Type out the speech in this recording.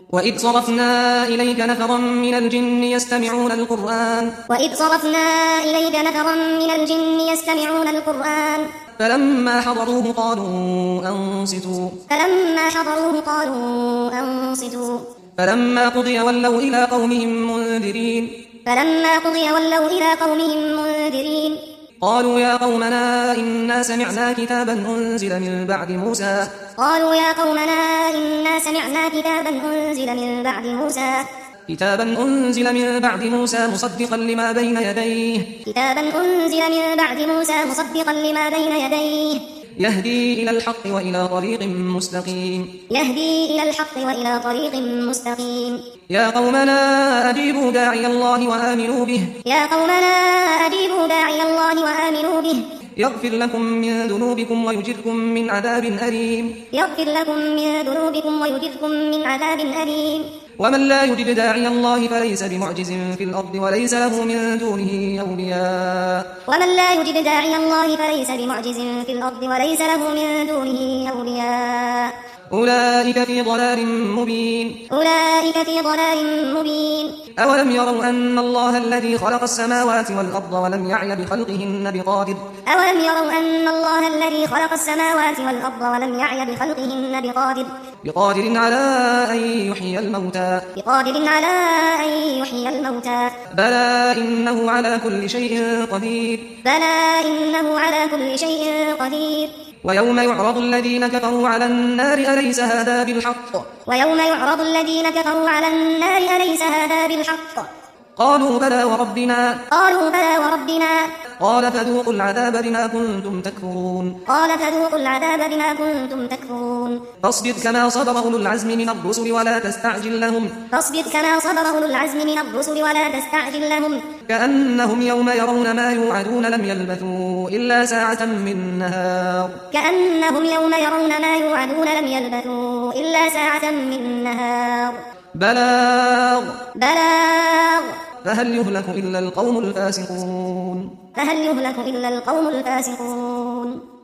وإذ صرفنا إليك نفرا من الجن يستمعون القرآن فلما حضروه قالوا أنصتوا فلما قضي ولوا إلى قومهم منذرين قالوا يا قومنا إنا سمعنا كتابا أنزل من بعد موسى مصدقا لما بين يديه يهدي إلى الحق وإلى طريق مستقيم يا قومنا أجيبوا داعي الله وآمنوا به يغفر لكم من ذنوبكم ويجركم من عذاب أليم ومن لا يجب داعي الله فليس بمعجز في الأرض وليس له من دونه أولياء أولئك في ضلال مبين أولم يروا أن الله الذي خلق السماوات والأرض ولم يعي بخلقهن بقادر على أن يحيي الموتى بلى إنه على كل شيء قدير ويوم يعرض الذين كفروا على النار أليس هذا بالحق قالوا بلى وربنا قال فذوقوا العذاب بما كنتم تكفرون فاصبر كما صبر أولو العزم من الرسل ولا تستعجل لهم كأنهم يوم يرون ما يوعدون لم يلبثوا إلا ساعة من نهار بلاغ فهل يهلك إلا القوم الفاسقون